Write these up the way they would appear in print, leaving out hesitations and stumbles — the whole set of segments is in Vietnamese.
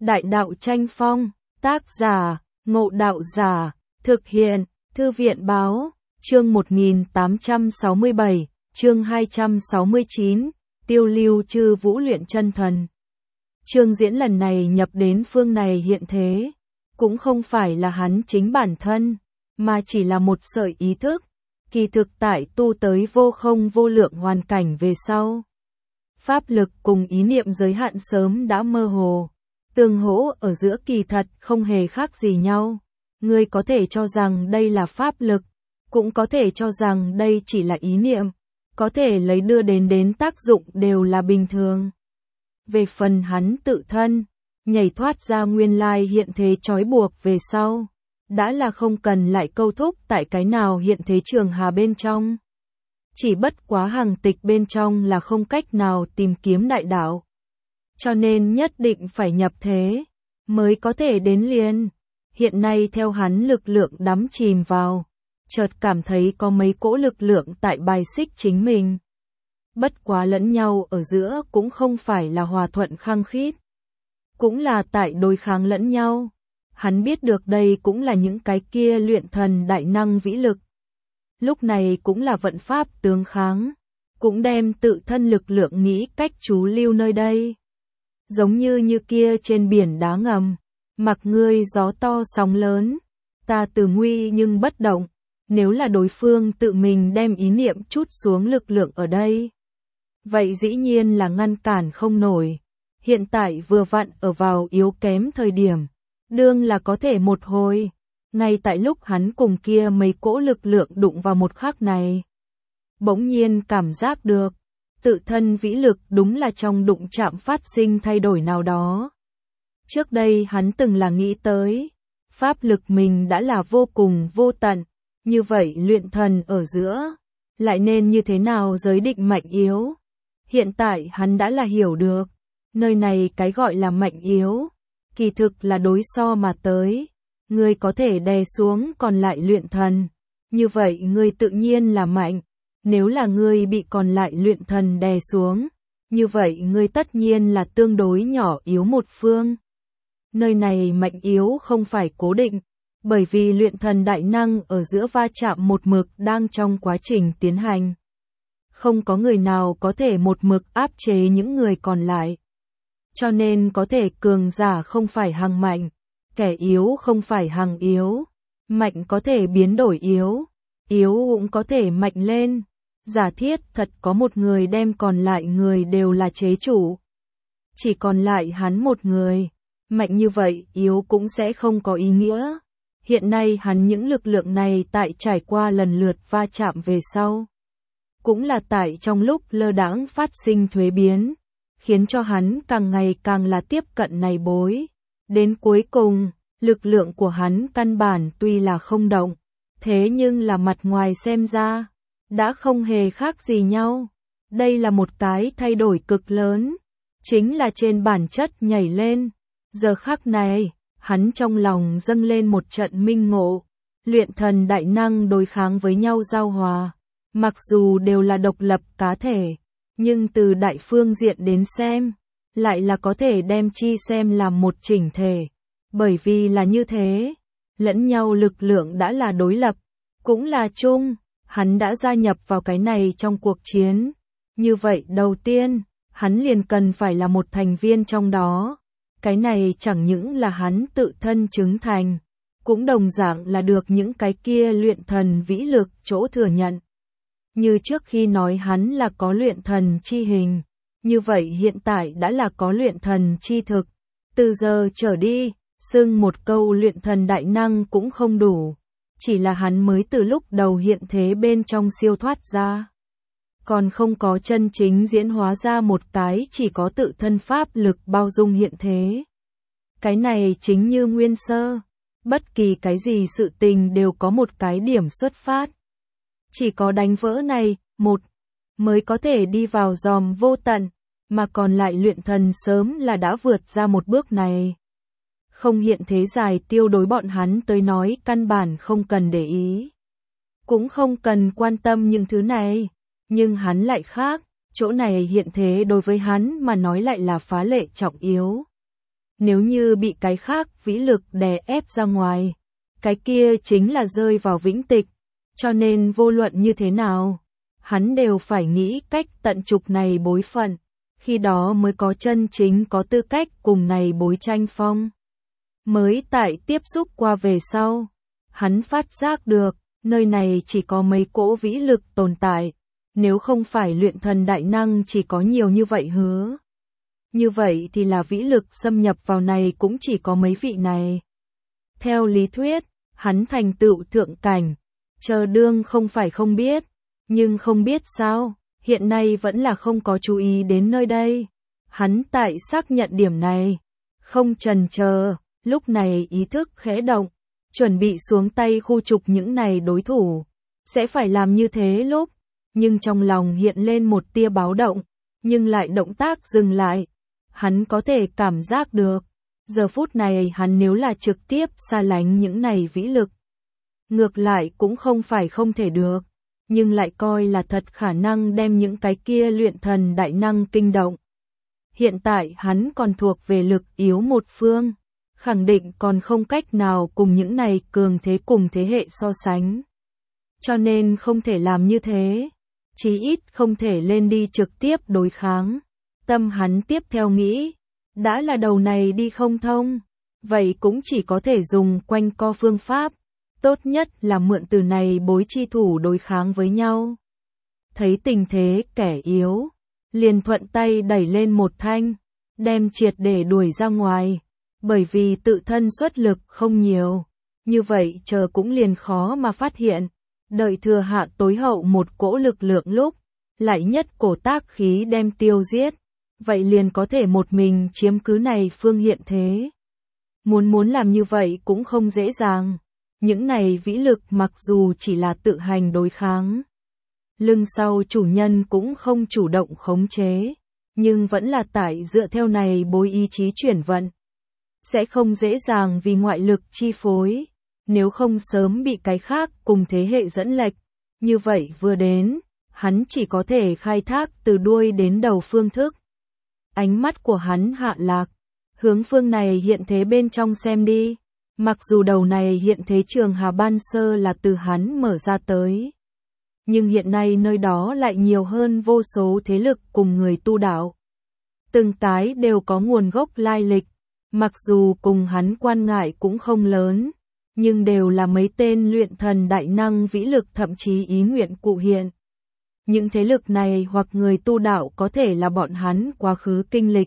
Đại đạo tranh phong, tác giả, Ngộ Đạo Giả, thực hiện, Thư viện Báo, chương 1867, chương 269, Tiêu Lưu Chư Vũ luyện chân thần. Trương Diễn lần này nhập đến phương này hiện thế, cũng không phải là hắn chính bản thân, mà chỉ là một sợi ý thức, kỳ thực tại tu tới vô không vô lượng hoàn cảnh về sau. Pháp lực cùng ý niệm giới hạn sớm đã mơ hồ, tương hỗ ở giữa kỳ thật không hề khác gì nhau. Ngươi có thể cho rằng đây là pháp lực, cũng có thể cho rằng đây chỉ là ý niệm, có thể lấy đưa đến tác dụng đều là bình thường. Về phần hắn tự thân, nhảy thoát ra nguyên lai hiện thế trói buộc về sau, đã là không cần lại câu thúc tại cái nào hiện thế trường hà bên trong. Chỉ bất quá hàng tịch bên trong là không cách nào tìm kiếm đại đạo. Cho nên nhất định phải nhập thế, mới có thể đến liền. Hiện nay theo hắn lực lượng đắm chìm vào, chợt cảm thấy có mấy cỗ lực lượng tại bài xích chính mình. Bất quá lẫn nhau ở giữa cũng không phải là hòa thuận khăng khít, cũng là tại đối kháng lẫn nhau. Hắn biết được đây cũng là những cái kia luyện thần đại năng vĩ lực. Lúc này cũng là vận pháp tướng kháng, cũng đem tự thân lực lượng nghĩ cách trú lưu nơi đây. Giống như kia trên biển đá ngầm, mặc ngươi gió to sóng lớn, ta từ nguy nhưng bất động. Nếu là đối phương tự mình đem ý niệm chút xuống lực lượng ở đây, vậy dĩ nhiên là ngăn cản không nổi. Hiện tại vừa vặn ở vào yếu kém thời điểm, đương là có thể một hồi. Ngay tại lúc hắn cùng kia mấy cỗ lực lượng đụng vào một khắc này, bỗng nhiên cảm giác được, tự thân vĩ lực đúng là trong đụng chạm phát sinh thay đổi nào đó. Trước đây hắn từng là nghĩ tới, pháp lực mình đã là vô cùng vô tận, như vậy luyện thần ở giữa, lại nên như thế nào giới định mạnh yếu. Hiện tại hắn đã là hiểu được, nơi này cái gọi là mạnh yếu, kỳ thực là đối so mà tới. Ngươi có thể đè xuống còn lại luyện thần, như vậy ngươi tự nhiên là mạnh. Nếu là ngươi bị còn lại luyện thần đè xuống, như vậy ngươi tất nhiên là tương đối nhỏ yếu một phương. Nơi này mạnh yếu không phải cố định, bởi vì luyện thần đại năng ở giữa va chạm một mực đang trong quá trình tiến hành. Không có người nào có thể một mực áp chế những người còn lại. Cho nên có thể cường giả không phải hằng mạnh, kẻ yếu không phải hằng yếu, mạnh có thể biến đổi yếu, yếu cũng có thể mạnh lên. Giả thiết thật có một người đem còn lại người đều là chế chủ, chỉ còn lại hắn một người, mạnh như vậy yếu cũng sẽ không có ý nghĩa. Hiện nay hắn những lực lượng này tại trải qua lần lượt va chạm về sau, cũng là tại trong lúc lơ đãng phát sinh thuế biến, khiến cho hắn càng ngày càng là tiếp cận này bối. Đến cuối cùng, lực lượng của hắn căn bản tuy là không động, thế nhưng là mặt ngoài xem ra, đã không hề khác gì nhau. Đây là một cái thay đổi cực lớn, chính là trên bản chất nhảy lên. Giờ khắc này, hắn trong lòng dâng lên một trận minh ngộ, luyện thần đại năng đối kháng với nhau giao hòa, mặc dù đều là độc lập cá thể, nhưng từ đại phương diện đến xem, lại là có thể đem chi xem làm một chỉnh thể. Bởi vì là như thế, lẫn nhau lực lượng đã là đối lập, cũng là chung, hắn đã gia nhập vào cái này trong cuộc chiến. Như vậy đầu tiên, hắn liền cần phải là một thành viên trong đó. Cái này chẳng những là hắn tự thân chứng thành, cũng đồng dạng là được những cái kia luyện thần vĩ lực chỗ thừa nhận. Như trước khi nói hắn là có luyện thần chi hình, như vậy hiện tại đã là có luyện thần chi thực. Từ giờ trở đi, xưng một câu luyện thần đại năng cũng không đủ, chỉ là hắn mới từ lúc đầu hiện thế bên trong siêu thoát ra, còn không có chân chính diễn hóa ra một cái chỉ có tự thân pháp lực bao dung hiện thế. Cái này chính như nguyên sơ, bất kỳ cái gì sự tình đều có một cái điểm xuất phát. Chỉ có đánh vỡ này, một, mới có thể đi vào dòm vô tận, mà còn lại luyện thần sớm là đã vượt ra một bước này. Không hiện thế dài tiêu đối bọn hắn tới nói căn bản không cần để ý, cũng không cần quan tâm những thứ này, nhưng hắn lại khác, chỗ này hiện thế đối với hắn mà nói lại là phá lệ trọng yếu. Nếu như bị cái khác vĩ lực đè ép ra ngoài, cái kia chính là rơi vào vĩnh tịch, cho nên vô luận như thế nào, hắn đều phải nghĩ cách tận trục này bối phận, khi đó mới có chân chính có tư cách cùng này bối tranh phong. Mới tại tiếp xúc qua về sau, hắn phát giác được, nơi này chỉ có mấy cỗ vĩ lực tồn tại, nếu không phải luyện thần đại năng chỉ có nhiều như vậy hứa. Như vậy thì là vĩ lực xâm nhập vào này cũng chỉ có mấy vị này. Theo lý thuyết, hắn thành tựu thượng cảnh, chờ đương không phải không biết, nhưng không biết sao, hiện nay vẫn là không có chú ý đến nơi đây. Hắn tại xác nhận điểm này, không chần chờ, lúc này ý thức khẽ động, chuẩn bị xuống tay khu trục những này đối thủ, sẽ phải làm như thế lúc, nhưng trong lòng hiện lên một tia báo động, nhưng lại động tác dừng lại. Hắn có thể cảm giác được, giờ phút này hắn nếu là trực tiếp xa lánh những này vĩ lực, ngược lại cũng không phải không thể được, nhưng lại coi là thật khả năng đem những cái kia luyện thần đại năng kinh động. Hiện tại hắn còn thuộc về lực yếu một phương, khẳng định còn không cách nào cùng những này cường thế cùng thế hệ so sánh. Cho nên không thể làm như thế, chí ít không thể lên đi trực tiếp đối kháng. Tâm hắn tiếp theo nghĩ, đã là đầu này đi không thông, vậy cũng chỉ có thể dùng quanh co phương pháp, tốt nhất là mượn từ này bối chi thủ đối kháng với nhau. Thấy tình thế kẻ yếu, liền thuận tay đẩy lên một thanh, đem triệt để đuổi ra ngoài, bởi vì tự thân xuất lực không nhiều, như vậy chờ cũng liền khó mà phát hiện, đợi thừa hạ tối hậu một cỗ lực lượng lúc, lại nhất cổ tác khí đem tiêu giết. Vậy liền có thể một mình chiếm cứ này phương hiện thế. Muốn làm như vậy cũng không dễ dàng. Những này vĩ lực mặc dù chỉ là tự hành đối kháng. Lưng sau chủ nhân cũng không chủ động khống chế. Nhưng vẫn là tại dựa theo này bối ý chí chuyển vận. Sẽ không dễ dàng vì ngoại lực chi phối. Nếu không sớm bị cái khác cùng thế hệ dẫn lệch. Như vậy vừa đến, hắn chỉ có thể khai thác từ đuôi đến đầu phương thức. Ánh mắt của hắn hạ lạc, hướng phương này hiện thế bên trong xem đi. Mặc dù đầu này hiện thế trường Hà Ban Sơ là từ hắn mở ra tới, nhưng hiện nay nơi đó lại nhiều hơn vô số thế lực cùng người tu đạo. Từng cái đều có nguồn gốc lai lịch, mặc dù cùng hắn quan ngại cũng không lớn, nhưng đều là mấy tên luyện thần đại năng vĩ lực thậm chí ý nguyện cụ hiện. Những thế lực này hoặc người tu đạo có thể là bọn hắn quá khứ kinh lịch,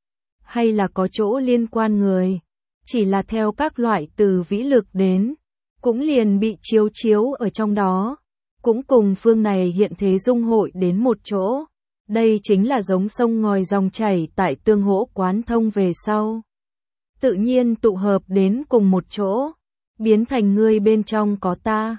hay là có chỗ liên quan người, chỉ là theo các loại từ vĩ lực đến, cũng liền bị chiếu ở trong đó, cũng cùng phương này hiện thế dung hội đến một chỗ. Đây chính là giống sông ngòi dòng chảy tại tương hỗ quán thông về sau. Tự nhiên tụ hợp đến cùng một chỗ, biến thành ngươi bên trong có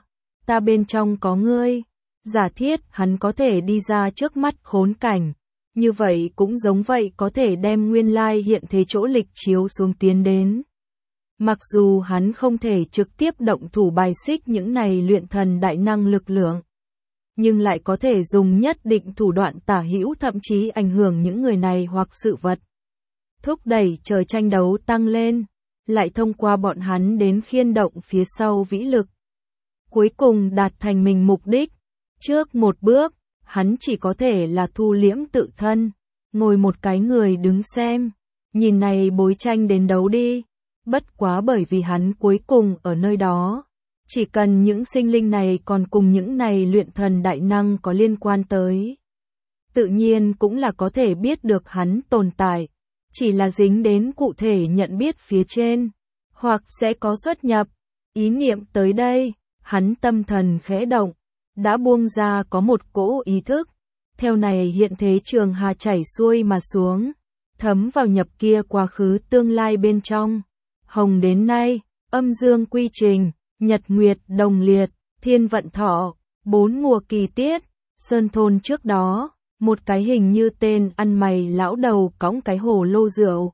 ta bên trong có ngươi. Giả thiết hắn có thể đi ra trước mắt khốn cảnh, như vậy cũng giống vậy có thể đem nguyên lai hiện thế chỗ lịch chiếu xuống tiến đến. Mặc dù hắn không thể trực tiếp động thủ bài xích những này luyện thần đại năng lực lượng, nhưng lại có thể dùng nhất định thủ đoạn tả hữu thậm chí ảnh hưởng những người này hoặc sự vật. Thúc đẩy chờ tranh đấu tăng lên, lại thông qua bọn hắn đến khiên động phía sau vĩ lực. Cuối cùng đạt thành mình mục đích. Trước một bước, hắn chỉ có thể là thu liễm tự thân, ngồi một cái người đứng xem, nhìn này bối tranh đến đấu đi. Bất quá bởi vì hắn cuối cùng ở nơi đó, chỉ cần những sinh linh này còn cùng những này luyện thần đại năng có liên quan tới, tự nhiên cũng là có thể biết được hắn tồn tại, chỉ là dính đến cụ thể nhận biết phía trên, hoặc sẽ có xuất nhập. Ý niệm tới đây, hắn tâm thần khẽ động, đã buông ra có một cỗ ý thức, theo này hiện thế trường hà chảy xuôi mà xuống, thấm vào nhập kia quá khứ tương lai bên trong. Hồng đến nay, âm dương quy trình, nhật nguyệt đồng liệt, thiên vận thọ, 4 mùa kỳ tiết, sơn thôn trước đó, một cái hình như tên ăn mày lão đầu cõng cái hồ lô rượu.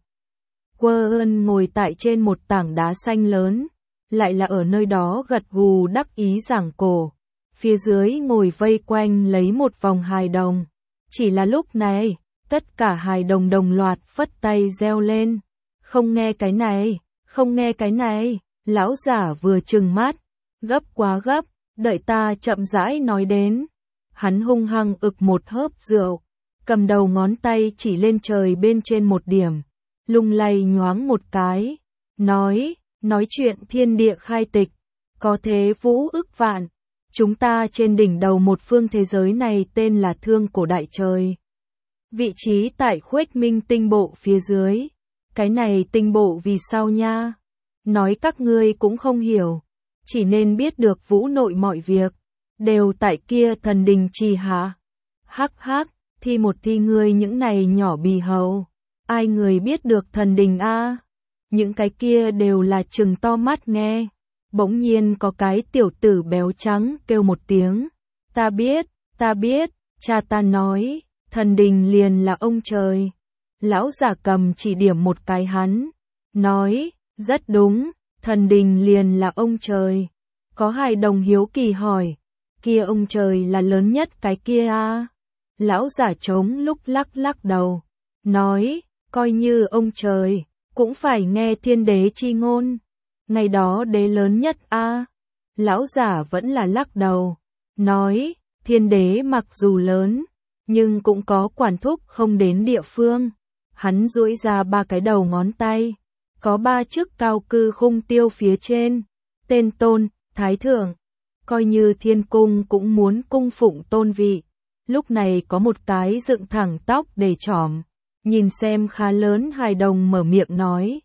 Quơ ơn ngồi tại trên một tảng đá xanh lớn, lại là ở nơi đó gật gù đắc ý giảng cổ. Phía dưới ngồi vây quanh lấy một vòng hài đồng. Chỉ là lúc này, tất cả hài đồng đồng loạt phất tay reo lên. Không nghe cái này, không nghe cái này, lão giả vừa trừng mắt, gấp quá gấp, đợi ta chậm rãi nói đến. Hắn hung hăng ực một hớp rượu, cầm đầu ngón tay chỉ lên trời bên trên một điểm, lung lay nhoáng một cái, nói chuyện thiên địa khai tịch, có thế vũ ức vạn, chúng ta trên đỉnh đầu một phương thế giới này tên là Thương Cổ Đại Trời. Vị trí tại Khuếch Minh tinh bộ phía dưới. Cái này tinh bộ vì sao nha? Nói các ngươi cũng không hiểu, chỉ nên biết được vũ nội mọi việc đều tại kia thần đình trì hạ. Hắc hắc, thi một thi ngươi những này nhỏ bì hầu, ai người biết được thần đình a? Những cái kia đều là trừng to mắt nghe. Bỗng nhiên có cái tiểu tử béo trắng kêu một tiếng, ta biết, cha ta nói, thần đình liền là ông trời. Lão giả cầm chỉ điểm một cái hắn, nói, rất đúng, thần đình liền là ông trời. Có hài đồng hiếu kỳ hỏi, kia ông trời là lớn nhất cái kia a? Lão giả trống lúc lắc đầu, nói, coi như ông trời, cũng phải nghe thiên đế chi ngôn. Ngày đó đế lớn nhất a? Lão giả vẫn là lắc đầu, nói, thiên đế mặc dù lớn, nhưng cũng có quản thúc không đến địa phương. Hắn duỗi ra 3 cái đầu ngón tay, có 3 chức cao cư khung tiêu phía trên, tên tôn, thái thượng, coi như thiên cung cũng muốn cung phụng tôn vị. Lúc này có một cái dựng thẳng tóc để trỏm, nhìn xem khá lớn hài đồng mở miệng nói,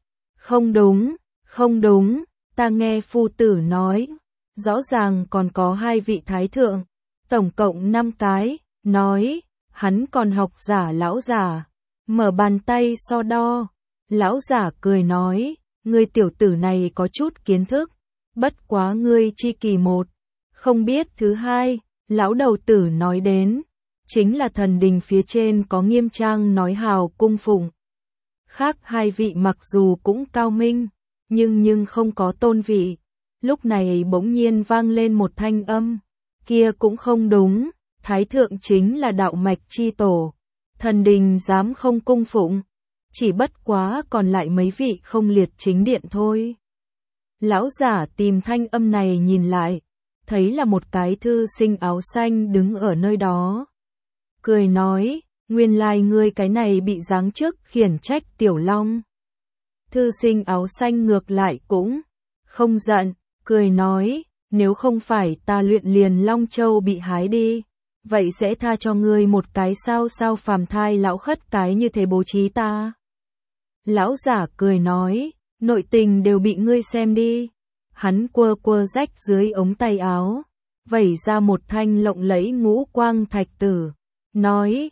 không đúng, ta nghe phu tử nói, rõ ràng còn có 2 vị thái thượng, tổng cộng 5 cái, nói, hắn còn học giả lão giả, mở bàn tay so đo, lão giả cười nói, ngươi tiểu tử này có chút kiến thức, bất quá ngươi chi kỳ một, không biết thứ hai, lão đầu tử nói đến, chính là thần đình phía trên có nghiêm trang nói hào cung phụng. Khác 2 vị mặc dù cũng cao minh, nhưng không có tôn vị. Lúc này bỗng nhiên vang lên một thanh âm, kia cũng không đúng, thái thượng chính là đạo mạch chi tổ, thần đình dám không cung phụng, chỉ bất quá còn lại mấy vị không liệt chính điện thôi. Lão giả tìm thanh âm này nhìn lại, thấy là một cái thư sinh áo xanh đứng ở nơi đó. Cười nói, nguyên lai ngươi cái này bị giáng chức khiển trách tiểu long. Thư sinh áo xanh ngược lại cũng không giận, cười nói, nếu không phải ta luyện liền Long Châu bị hái đi, vậy sẽ tha cho ngươi một cái sao phàm thai lão khất cái như thế bố trí ta. Lão giả cười nói, nội tình đều bị ngươi xem đi. Hắn quơ rách dưới ống tay áo, vẩy ra một thanh lộng lẫy ngũ quang thạch tử, nói,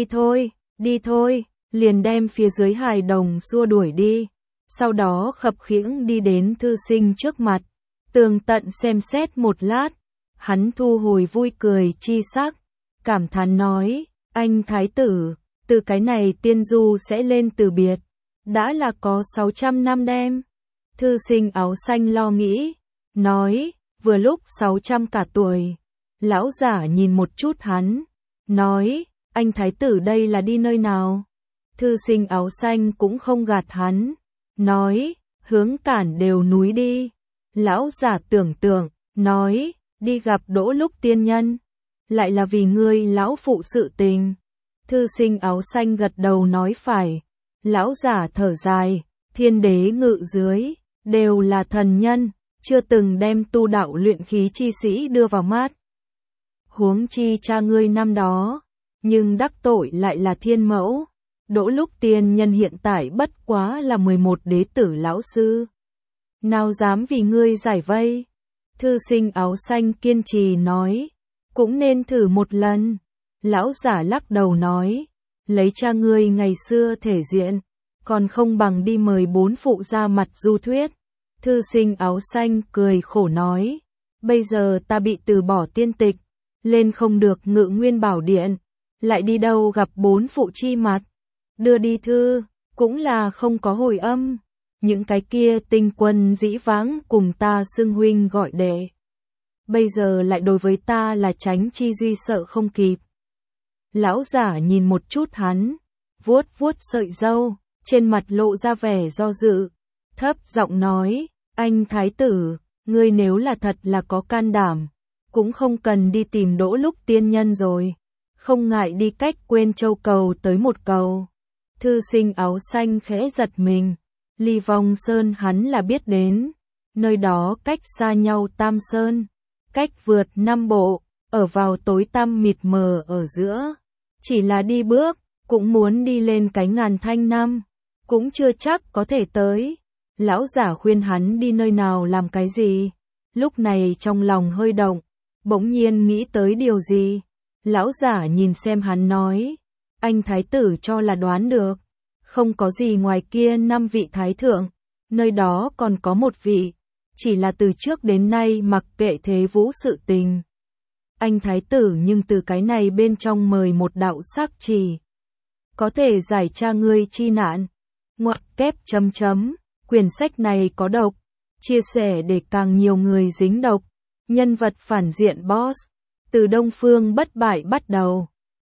đi thôi, liền đem phía dưới hài đồng xua đuổi đi. Sau đó khập khiễng đi đến thư sinh trước mặt, tường tận xem xét một lát, hắn thu hồi vui cười chi sắc, cảm thán nói, anh thái tử, từ cái này tiên du sẽ lên từ biệt, đã là có 600 năm đêm. Thư sinh áo xanh lo nghĩ, nói, vừa lúc 600 cả tuổi. Lão giả nhìn một chút hắn, nói, anh thái tử đây là đi nơi nào? Thư sinh áo xanh cũng không gạt hắn, nói, hướng Cản Đều núi đi. Lão giả tưởng tượng, nói, đi gặp Đỗ Lúc tiên nhân, lại là vì ngươi lão phụ sự tình. Thư sinh áo xanh gật đầu nói phải. Lão giả thở dài, thiên đế ngự dưới, đều là thần nhân, chưa từng đem tu đạo luyện khí chi sĩ đưa vào mắt. Huống chi cha ngươi năm đó, nhưng đắc tội lại là thiên mẫu. Đỗ Lúc tiên nhân hiện tại bất quá là 11 đế tử lão sư. Nào dám vì ngươi giải vây? Thư sinh áo xanh kiên trì nói, cũng nên thử một lần. Lão giả lắc đầu nói, lấy cha ngươi ngày xưa thể diện, còn không bằng đi mời 4 phụ ra mặt du thuyết. Thư sinh áo xanh cười khổ nói, bây giờ ta bị từ bỏ tiên tịch, lên không được Ngự Nguyên Bảo Điện, lại đi đâu gặp 4 phụ chi mặt, đưa đi thư, cũng là không có hồi âm. Những cái kia tinh quân dĩ vãng cùng ta xưng huynh gọi đệ, bây giờ lại đối với ta là tránh chi duy sợ không kịp. Lão giả nhìn một chút hắn, vuốt sợi râu, trên mặt lộ ra vẻ do dự, thấp giọng nói, anh thái tử, ngươi nếu là thật là có can đảm, cũng không cần đi tìm Đỗ Lúc tiên nhân rồi, không ngại đi cách Quên Châu cầu tới một cầu. Thư sinh áo xanh khẽ giật mình, Ly Vong Sơn hắn là biết đến, nơi đó cách xa nhau Tam Sơn, cách vượt 5 bộ, ở vào tối tăm mịt mờ ở giữa, chỉ là đi bước, cũng muốn đi lên cái ngàn thanh năm, cũng chưa chắc có thể tới. Lão giả khuyên hắn đi nơi nào làm cái gì, lúc này trong lòng hơi động, bỗng nhiên nghĩ tới điều gì. Lão giả nhìn xem hắn nói, anh thái tử cho là đoán được, không có gì ngoài kia 5 vị thái thượng, nơi đó còn có một vị, chỉ là từ trước đến nay mặc kệ thế vũ sự tình. Anh thái tử nhưng từ cái này bên trong mời một đạo sắc chỉ, có thể giải tra ngươi chi nạn. Ngoặc kép chấm chấm, quyển sách này có độc, chia sẻ để càng nhiều người dính độc. Nhân vật phản diện boss, từ Đông Phương Bất Bại bắt đầu.